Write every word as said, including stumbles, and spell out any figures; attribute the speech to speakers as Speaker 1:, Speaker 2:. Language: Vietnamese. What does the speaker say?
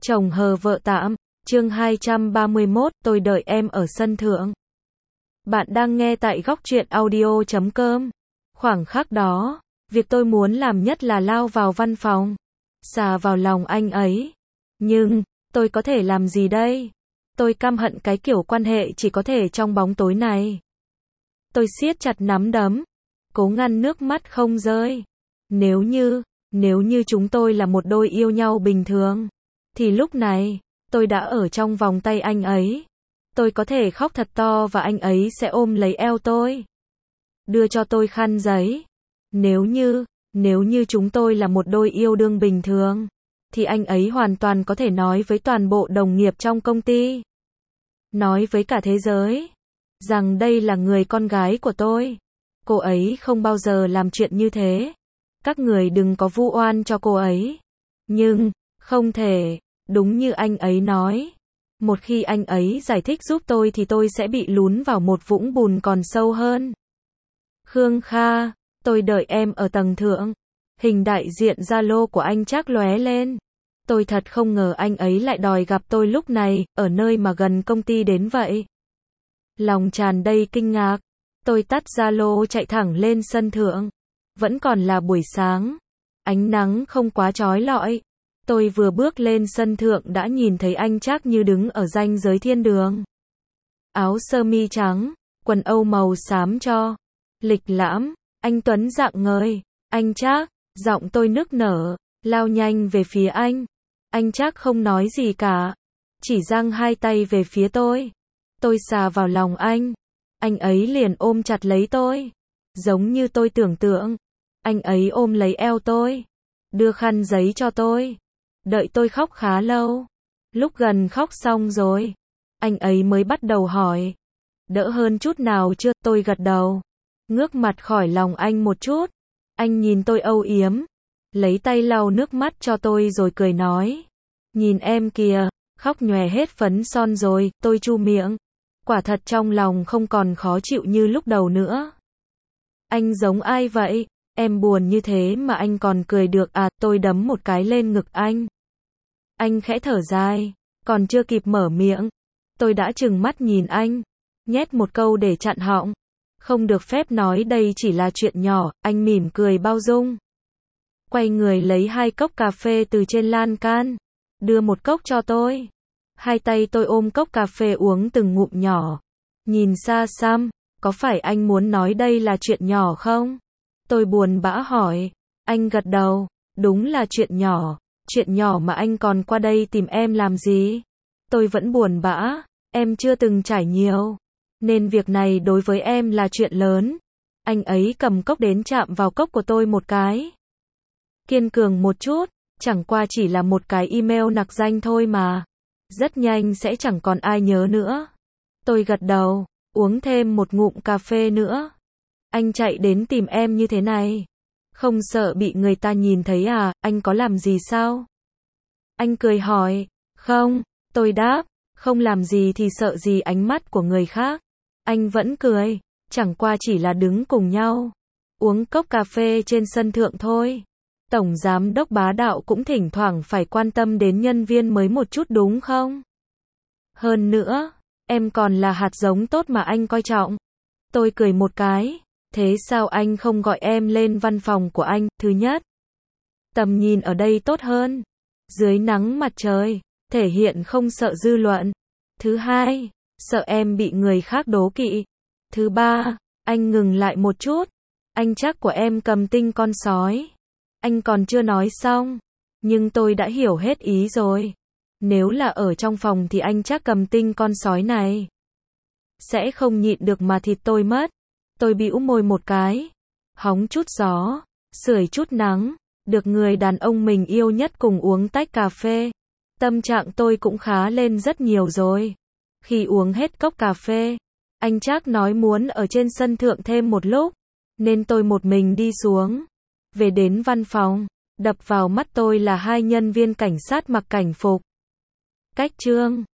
Speaker 1: Chồng hờ vợ tạm, chương hai trăm ba mươi mốt, tôi đợi em ở sân thượng. Bạn đang nghe tại góc truyện audio chấm com. Khoảng khắc đó, việc tôi muốn làm nhất là lao vào văn phòng, xà vào lòng anh ấy. Nhưng, tôi có thể làm gì đây? Tôi căm hận cái kiểu quan hệ chỉ có thể trong bóng tối này. Tôi siết chặt nắm đấm, cố ngăn nước mắt không rơi. Nếu như, nếu như chúng tôi là một đôi yêu nhau bình thường, thì lúc này, tôi đã ở trong vòng tay anh ấy. Tôi có thể khóc thật to và anh ấy sẽ ôm lấy eo tôi, đưa cho tôi khăn giấy. Nếu như, nếu như chúng tôi là một đôi yêu đương bình thường, thì anh ấy hoàn toàn có thể nói với toàn bộ đồng nghiệp trong công ty, nói với cả thế giới, rằng đây là người con gái của tôi. Cô ấy không bao giờ làm chuyện như thế. Các người đừng có vu oan cho cô ấy. Nhưng, không thể, đúng như anh ấy nói. Một khi anh ấy giải thích giúp tôi thì tôi sẽ bị lún vào một vũng bùn còn sâu hơn. Khương Kha, tôi đợi em ở tầng thượng. Hình đại diện Zalo của anh Trác lóe lên. Tôi thật không ngờ anh ấy lại đòi gặp tôi lúc này, ở nơi mà gần công ty đến vậy. Lòng tràn đầy kinh ngạc, tôi tắt Zalo chạy thẳng lên sân thượng. Vẫn còn là buổi sáng, ánh nắng không quá chói lọi. Tôi vừa bước lên sân thượng đã nhìn thấy anh Trác như đứng ở ranh giới thiên đường. Áo sơ mi trắng, quần âu màu xám cho, lịch lãm, anh tuấn rạng ngời. Anh Trác, giọng tôi nức nở, lao nhanh về phía anh. Anh Trác không nói gì cả, chỉ giang hai tay về phía tôi. Tôi xà vào lòng anh, anh ấy liền ôm chặt lấy tôi, giống như tôi tưởng tượng. Anh ấy ôm lấy eo tôi, đưa khăn giấy cho tôi, đợi tôi khóc khá lâu. Lúc gần khóc xong rồi, anh ấy mới bắt đầu hỏi, đỡ hơn chút nào chưa? Tôi gật đầu, ngước mặt khỏi lòng anh một chút. Anh nhìn tôi âu yếm, lấy tay lau nước mắt cho tôi rồi cười nói, nhìn em kìa, khóc nhòe hết phấn son rồi. Tôi chu miệng, quả thật trong lòng không còn khó chịu như lúc đầu nữa. Anh giống ai vậy? Em buồn như thế mà anh còn cười được à? Tôi đấm một cái lên ngực anh. Anh khẽ thở dài, còn chưa kịp mở miệng, tôi đã trừng mắt nhìn anh, nhét một câu để chặn họng. Không được phép nói đây chỉ là chuyện nhỏ. Anh mỉm cười bao dung, quay người lấy hai cốc cà phê từ trên lan can, đưa một cốc cho tôi. Hai tay tôi ôm cốc cà phê uống từng ngụm nhỏ. Nhìn xa xăm, có phải anh muốn nói đây là chuyện nhỏ không? Tôi buồn bã hỏi. Anh gật đầu, đúng là chuyện nhỏ. Chuyện nhỏ mà anh còn qua đây tìm em làm gì? Tôi vẫn buồn bã, em chưa từng trải nhiều, nên việc này đối với em là chuyện lớn. Anh ấy cầm cốc đến chạm vào cốc của tôi một cái. Kiên cường một chút, chẳng qua chỉ là một cái email nặc danh thôi mà. Rất nhanh sẽ chẳng còn ai nhớ nữa. Tôi gật đầu, uống thêm một ngụm cà phê nữa. Anh chạy đến tìm em như thế này, không sợ bị người ta nhìn thấy à? Anh có làm gì sao? Anh cười hỏi. Không, tôi đáp, không làm gì thì sợ gì ánh mắt của người khác. Anh vẫn cười, chẳng qua chỉ là đứng cùng nhau, uống cốc cà phê trên sân thượng thôi. Tổng giám đốc bá đạo cũng thỉnh thoảng phải quan tâm đến nhân viên mới một chút đúng không? Hơn nữa, em còn là hạt giống tốt mà anh coi trọng. Tôi cười một cái. Thế sao anh không gọi em lên văn phòng của anh? Thứ nhất, tầm nhìn ở đây tốt hơn, dưới nắng mặt trời, thể hiện không sợ dư luận. Thứ hai, sợ em bị người khác đố kỵ. Thứ ba, anh ngừng lại một chút. Anh Trác của em cầm tinh con sói. Anh còn chưa nói xong, nhưng tôi đã hiểu hết ý rồi. Nếu là ở trong phòng thì anh Trác cầm tinh con sói này sẽ không nhịn được mà thịt tôi mất. Tôi bĩu môi một cái, hóng chút gió, sưởi chút nắng, được người đàn ông mình yêu nhất cùng uống tách cà phê. Tâm trạng tôi cũng khá lên rất nhiều rồi. Khi uống hết cốc cà phê, anh Trác nói muốn ở trên sân thượng thêm một lúc, nên tôi một mình đi xuống. Về đến văn phòng, đập vào mắt tôi là hai nhân viên cảnh sát mặc cảnh phục. Cách trương,